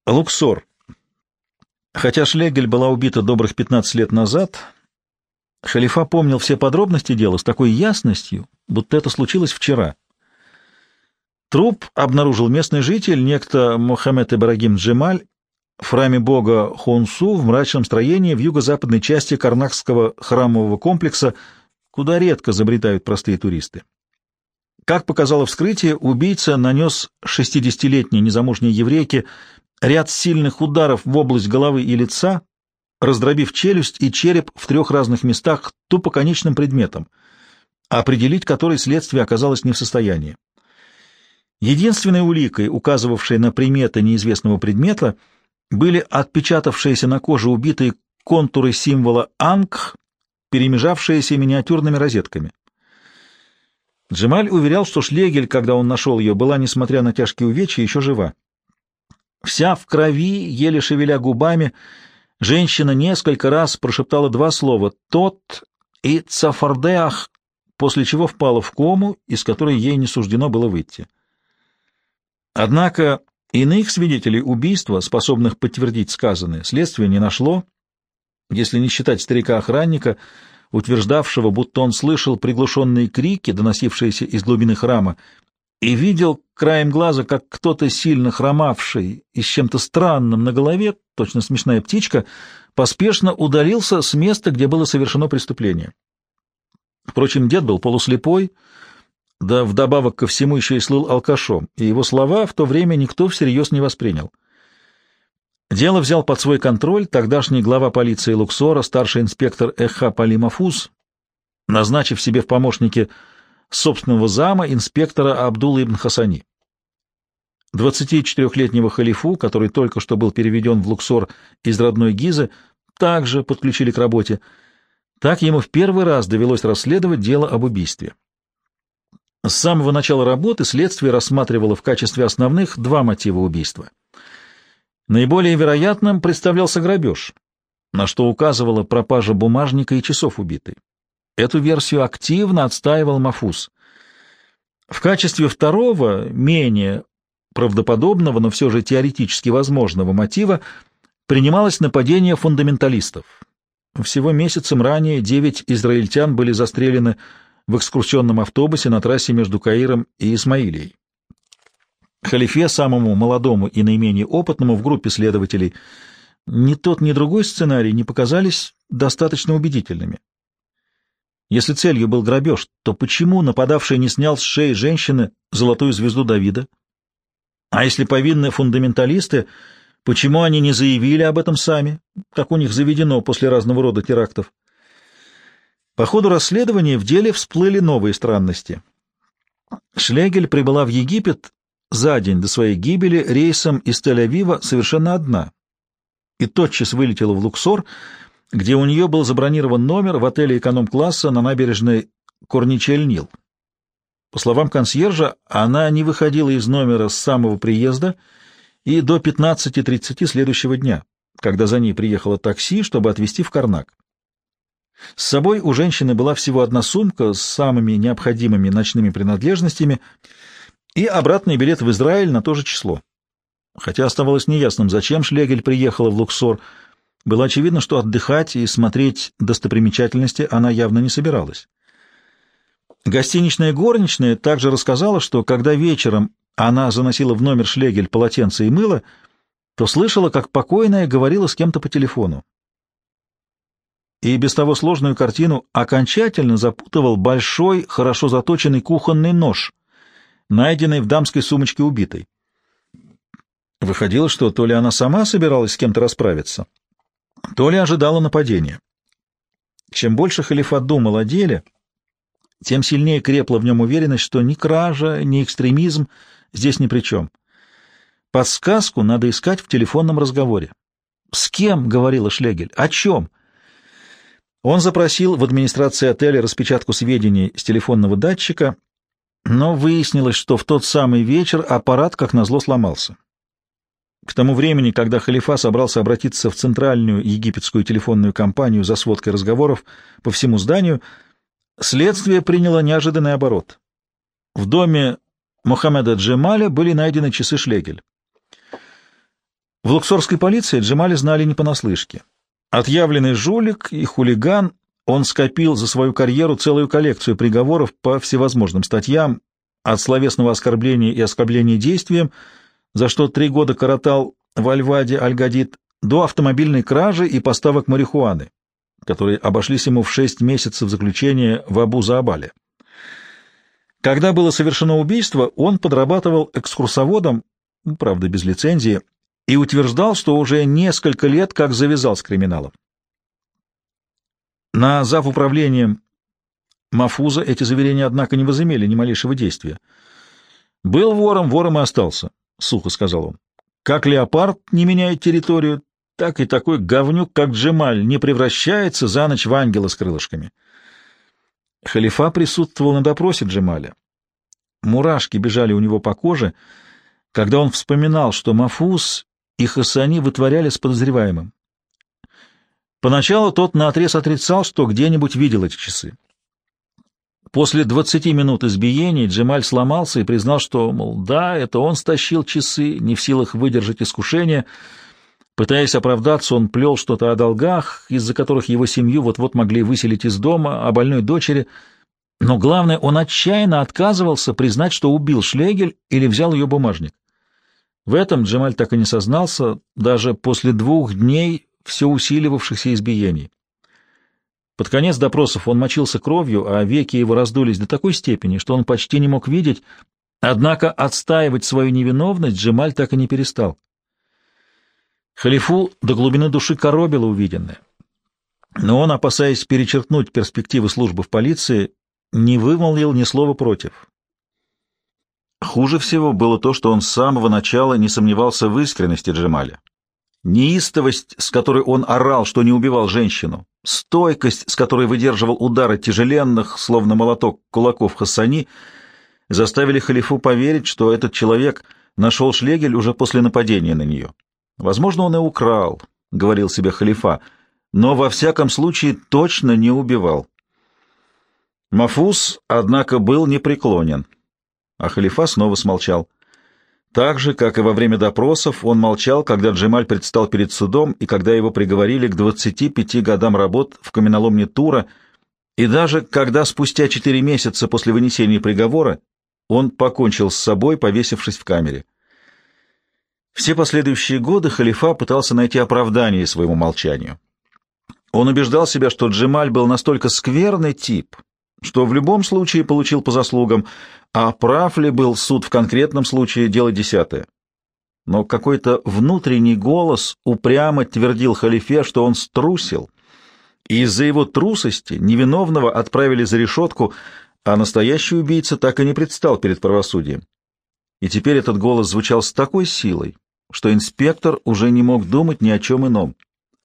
Луксор. Хотя Шлегель была убита добрых 15 лет назад, халифа помнил все подробности дела с такой ясностью, будто это случилось вчера. Труп обнаружил местный житель, некто Мохаммед Ибрагим Джемаль, в храме бога Хунсу в мрачном строении в юго-западной части карнакского храмового комплекса, куда редко забредают простые туристы. Как показало вскрытие, убийца нанес 60-летней незамужней еврейке ряд сильных ударов в область головы и лица, раздробив челюсть и череп в 3 разных местах тупоконечным предметом, определить который следствие оказалось не в состоянии. Единственной уликой, указывавшей на приметы неизвестного предмета, были отпечатавшиеся на коже убитой контуры символа Ангх, перемежавшиеся миниатюрными розетками. Джемаль уверял, что Шлегель, когда он нашел ее, была, несмотря на тяжкие увечья, еще жива. Вся в крови, еле шевеля губами, женщина несколько раз прошептала 2 слова «тот» и «цафардеах», после чего впала в кому, из которой ей не суждено было выйти. Однако иных свидетелей убийства, способных подтвердить сказанное, следствие не нашло, если не считать старика-охранника, утверждавшего, будто он слышал приглушенные крики, доносившиеся из глубины храма, и видел краем глаза, как кто-то сильно хромавший и с чем-то странным на голове, точно смешная птичка, поспешно удалился с места, где было совершено преступление. Впрочем, дед был полуслепой, да вдобавок ко всему еще и слыл алкашом, и его слова в то время никто всерьез не воспринял. Дело взял под свой контроль тогдашний глава полиции Луксора, старший инспектор Эхаб Али Мафуз, назначив себе в помощники собственного зама, инспектора Абдулла ибн Хасани. 24-летнего халифу, который только что был переведен в Луксор из родной Гизы, также подключили к работе. Так ему в первый раз довелось расследовать дело об убийстве. С самого начала работы следствие рассматривало в качестве основных 2 мотива убийства. Наиболее вероятным представлялся грабеж, на что указывала пропажа бумажника и часов убитой. Эту версию активно отстаивал Мафуз. В качестве второго, менее правдоподобного, но все же теоретически возможного мотива принималось нападение фундаменталистов. Всего месяцем ранее 9 израильтян были застрелены в экскурсионном автобусе на трассе между Каиром и Исмаилией. Халифе, самому молодому и наименее опытному в группе следователей, ни тот, ни другой сценарий не показались достаточно убедительными. Если целью был грабеж, то почему нападавший не снял с шеи женщины золотую звезду Давида? А если повинны фундаменталисты, почему они не заявили об этом сами, как у них заведено после разного рода терактов? По ходу расследования в деле всплыли новые странности. Шлегель прибыла в Египет за день до своей гибели рейсом из Тель-Авива совершенно одна и тотчас вылетела в Луксор, где у нее был забронирован номер в отеле эконом-класса на набережной Корничель-Нил. По словам консьержа, она не выходила из номера с самого приезда и до 15:30 следующего дня, когда за ней приехало такси, чтобы отвезти в Карнак. С собой у женщины была всего одна сумка с самыми необходимыми ночными принадлежностями и обратный билет в Израиль на то же число. Хотя оставалось неясным, зачем Шлегель приехала в Луксор, было очевидно, что отдыхать и смотреть достопримечательности она явно не собиралась. Гостиничная горничная также рассказала, что когда вечером она заносила в номер Шлегель полотенце и мыло, то слышала, как покойная говорила с кем-то по телефону. И без того сложную картину окончательно запутывал большой, хорошо заточенный кухонный нож, найденный в дамской сумочке убитой. Выходило, что то ли она сама собиралась с кем-то расправиться, то ли ожидала нападения. Чем больше халифат думал о деле, тем сильнее крепла в нем уверенность, что ни кража, ни экстремизм здесь ни при чем. Подсказку надо искать в телефонном разговоре. «С кем?» — говорила Шлегель. «О чем?» Он запросил в администрации отеля распечатку сведений с телефонного датчика, но выяснилось, что в тот самый вечер аппарат, как назло, сломался. К тому времени, когда халифа собрался обратиться в центральную египетскую телефонную компанию за сводкой разговоров по всему зданию, следствие приняло неожиданный оборот. В доме Мохаммеда Джемаля были найдены часы Шлегель. В луксорской полиции Джемаля знали не понаслышке. Отъявленный жулик и хулиган, он скопил за свою карьеру целую коллекцию приговоров по всевозможным статьям, от словесного оскорбления и оскорбления действием, за что 3 года коротал в Аль-Ваде Аль-Гадид, до автомобильной кражи и поставок марихуаны, которые обошлись ему в 6 месяцев заключения в Абу-Заабале. Когда было совершено убийство, он подрабатывал экскурсоводом, правда, без лицензии, и утверждал, что уже несколько лет как завязал с криминалом. На завуправлением Мафуза эти заверения, однако, не возымели ни малейшего действия. «Был вором, вором и остался», — сухо сказал он. «Как леопард не меняет территорию, так и такой говнюк, как Джемаль, не превращается за ночь в ангела с крылышками». Халифа присутствовал на допросе Джемаля. Мурашки бежали у него по коже, когда он вспоминал, что Мафуз и Хасани вытворяли с подозреваемым. Поначалу тот наотрез отрицал, что где-нибудь видел эти часы. После 20 минут избиений Джемаль сломался и признал, что, мол, да, это он стащил часы, не в силах выдержать искушение. Пытаясь оправдаться, он плел что-то о долгах, из-за которых его семью вот-вот могли выселить из дома, о больной дочери. Но главное, он отчаянно отказывался признать, что убил Шлегель или взял ее бумажник. В этом Джемаль так и не сознался, даже после 2 дней все усиливавшихся избиений. Под конец допросов он мочился кровью, а веки его раздулись до такой степени, что он почти не мог видеть, однако отстаивать свою невиновность Джемаль так и не перестал. Халифу до глубины души коробило увиденное, но он, опасаясь перечеркнуть перспективы службы в полиции, не вымолвил ни слова против. Хуже всего было то, что он с самого начала не сомневался в искренности Джемаля. Неистовость, с которой он орал, что не убивал женщину, стойкость, с которой выдерживал удары тяжеленных, словно молоток, кулаков Хассани, заставили халифу поверить, что этот человек нашел Шлегель уже после нападения на нее. Возможно, он и украл, — говорил себе халифа, — но во всяком случае точно не убивал. Мафуз, однако, был непреклонен, а халифа снова смолчал. Так же, как и во время допросов, он молчал, когда Джемаль предстал перед судом и когда его приговорили к 25 годам работ в каменоломне Тура, и даже когда спустя 4 месяца после вынесения приговора он покончил с собой, повесившись в камере. Все последующие годы халифа пытался найти оправдание своему молчанию. Он убеждал себя, что Джемаль был настолько скверный тип, что в любом случае получил по заслугам, а прав ли был суд в конкретном случае — дело десятое. Но какой-то внутренний голос упрямо твердил халифе, что он струсил, и из-за его трусости невиновного отправили за решетку, а настоящий убийца так и не предстал перед правосудием. И теперь этот голос звучал с такой силой, что инспектор уже не мог думать ни о чем ином.